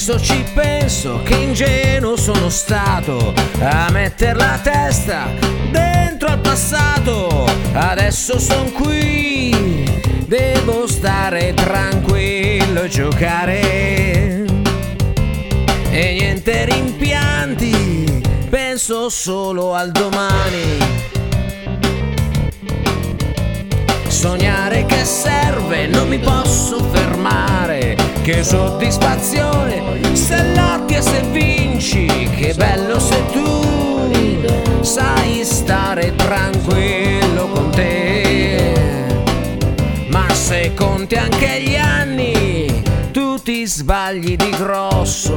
Adesso ci penso che ingenuo sono stato a metter la testa dentro al passato. Adesso son qui, devo stare tranquillo e giocare. E niente rimpianti, penso solo al domani. Sognare che serve, non mi posso fermare. Che soddisfazione se lotti e se vinci. Che bello se tu sai stare tranquillo con te. Ma se conti anche gli anni, tu ti sbagli di grosso.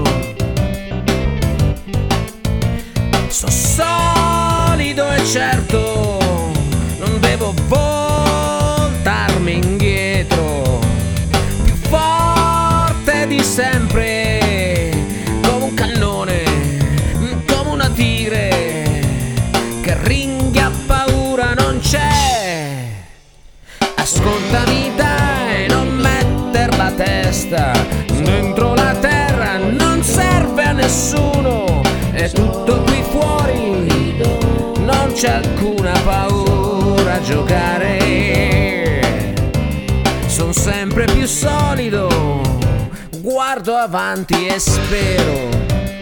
So solido e certo, non devo voltarmi indietro. Più forte di sempre, come un cannone, come una tigre, che ringhia paura non c'è. Ascoltami dai, non metter la testa dentro la terra, non serve a nessuno, è tutto qui fuori, non c'è alcuna paura a giocare. Son sempre più solido, guardo avanti e spero.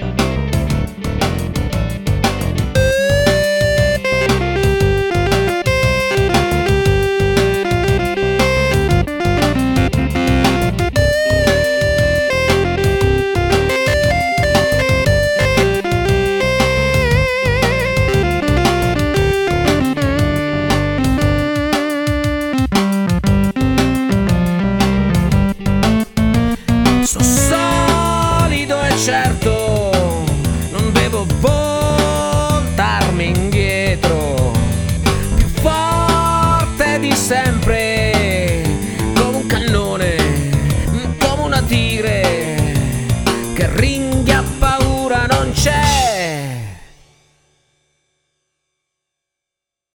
Certo, non devo voltarmi indietro. Più forte di sempre,